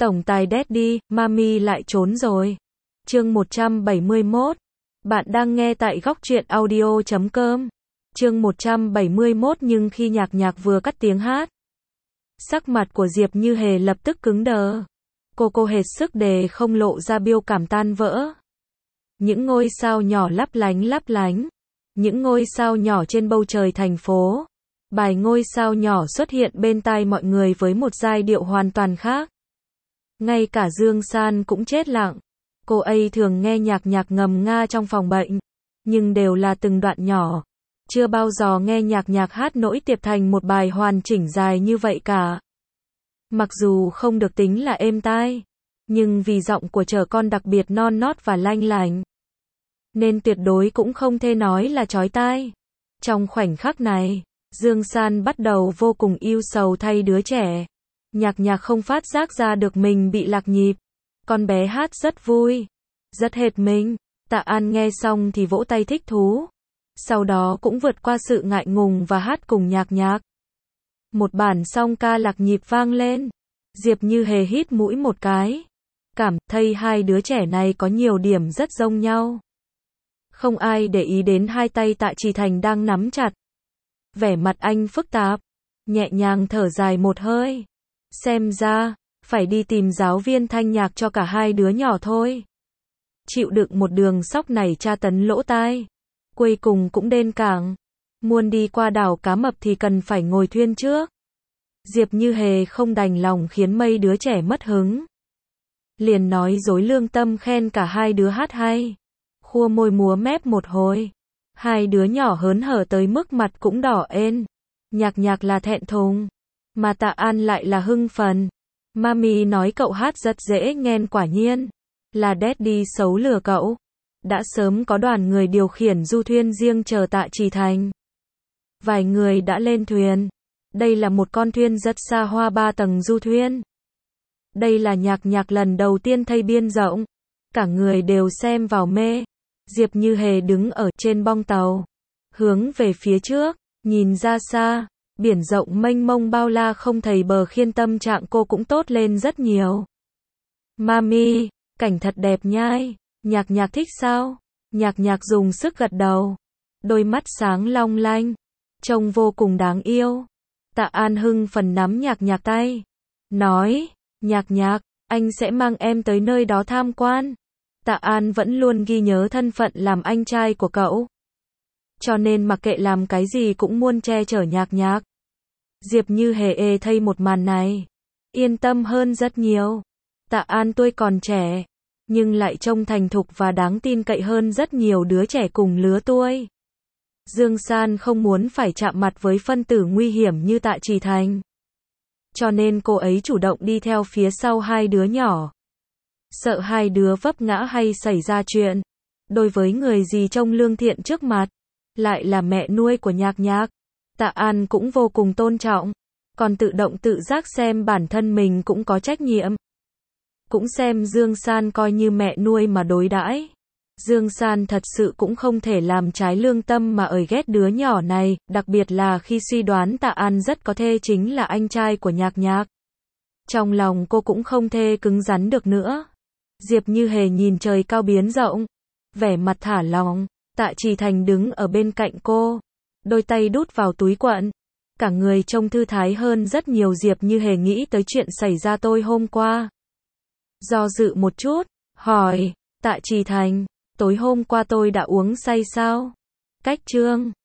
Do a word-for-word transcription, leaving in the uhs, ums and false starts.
Tổng tài Daddy, Mami lại trốn rồi. Chương một trăm bảy mươi mốt. Bạn đang nghe tại góc truyện audio chấm com. Chương một trăm bảy mươi mốt. Nhưng khi Nhạc Nhạc vừa cắt tiếng hát, sắc mặt của Diệp Như Hề lập tức cứng đờ. Cô cô hết sức để không lộ ra biểu cảm tan vỡ. Những ngôi sao nhỏ lấp lánh lấp lánh. Những ngôi sao nhỏ trên bầu trời thành phố. Bài ngôi sao nhỏ xuất hiện bên tai mọi người với một giai điệu hoàn toàn khác. Ngay cả Dương San cũng chết lặng. Cô ấy thường nghe nhạc nhạc ngầm nga trong phòng bệnh, nhưng đều là từng đoạn nhỏ. Chưa bao giờ nghe nhạc nhạc hát nỗi tiệp thành một bài hoàn chỉnh dài như vậy cả. Mặc dù không được tính là êm tai, nhưng vì giọng của trẻ con đặc biệt non nót và lanh lành, nên tuyệt đối cũng không thể nói là chói tai. Trong khoảnh khắc này, Dương San bắt đầu vô cùng ưu sầu thay đứa trẻ. Nhạc Nhạc không phát giác ra được mình bị lạc nhịp. Con bé hát rất vui, rất hết mình. Tạ An nghe xong thì vỗ tay thích thú. Sau đó cũng vượt qua sự ngại ngùng và hát cùng Nhạc Nhạc. Một bản song ca lạc nhịp vang lên. Diệp Như Hề hít mũi một cái. Cảm thấy hai đứa trẻ này có nhiều điểm rất giống nhau. Không ai để ý đến hai tay Tạ Trì Thành đang nắm chặt. Vẻ mặt anh phức tạp, nhẹ nhàng thở dài một hơi. Xem ra, phải đi tìm giáo viên thanh nhạc cho cả hai đứa nhỏ thôi. Chịu đựng một đường sóc này tra tấn lỗ tai. Cuối cùng cũng đến cảng. Muốn đi qua đảo Cá Mập thì cần phải ngồi thuyền trước. Diệp Như Hề không đành lòng khiến mấy đứa trẻ mất hứng. Liền nói dối lương tâm khen cả hai đứa hát hay. Khua môi múa mép một hồi. Hai đứa nhỏ hớn hở tới mức mặt cũng đỏ ên. Nhạc Nhạc là thẹn thùng, mà Tạ An lại là hưng phấn. Mami nói cậu hát rất dễ nghe, quả nhiên là Daddy xấu lừa cậu. Đã sớm có đoàn người điều khiển du thuyền riêng chờ Tạ Trì Thành. Vài người đã lên thuyền. Đây là một con thuyền rất xa hoa ba tầng du thuyền. Đây là Nhạc Nhạc lần đầu tiên thấy biên rộng. Cả người đều xem vào mê. Diệp Như Hề đứng ở trên bong tàu, hướng về phía trước, nhìn ra xa, biển rộng mênh mông bao la không thấy bờ khiến tâm trạng cô cũng tốt lên rất nhiều. Mami, cảnh thật đẹp nhai. Nhạc Nhạc thích sao? Nhạc Nhạc dùng sức gật đầu. Đôi mắt sáng long lanh, trông vô cùng đáng yêu. Tạ An hưng phấn nắm Nhạc Nhạc tay, nói, Nhạc Nhạc, anh sẽ mang em tới nơi đó tham quan. Tạ An vẫn luôn ghi nhớ thân phận làm anh trai của cậu, cho nên mặc kệ làm cái gì cũng muốn che chở Nhạc Nhạc. Diệp Như Hề ê thấy một màn này, yên tâm hơn rất nhiều. Tạ An tuổi còn trẻ, nhưng lại trông thành thục và đáng tin cậy hơn rất nhiều đứa trẻ cùng lứa tuổi. Dương San không muốn phải chạm mặt với phân tử nguy hiểm như Tạ Trì Thành, cho nên cô ấy chủ động đi theo phía sau hai đứa nhỏ. Sợ hai đứa vấp ngã hay xảy ra chuyện. Đối với người gì trông lương thiện trước mặt, lại là mẹ nuôi của Nhạc Nhạc, Tạ An cũng vô cùng tôn trọng. Còn tự động tự giác xem bản thân mình cũng có trách nhiệm. Cũng xem Dương San coi như mẹ nuôi mà đối đãi. Dương San thật sự cũng không thể làm trái lương tâm mà ời ghét đứa nhỏ này, đặc biệt là khi suy đoán Tạ An rất có thể chính là anh trai của Nhạc Nhạc. Trong lòng cô cũng không thể cứng rắn được nữa. Diệp Như Hề nhìn trời cao biến rộng, vẻ mặt thả lỏng. Tạ Trì Thành đứng ở bên cạnh cô, đôi tay đút vào túi quần, cả người trông thư thái hơn rất nhiều. Diệp Như Hề nghĩ tới chuyện xảy ra tối hôm qua, do dự một chút, hỏi, Tạ Trì Thành, tối hôm qua tôi đã uống say sao? Cách chương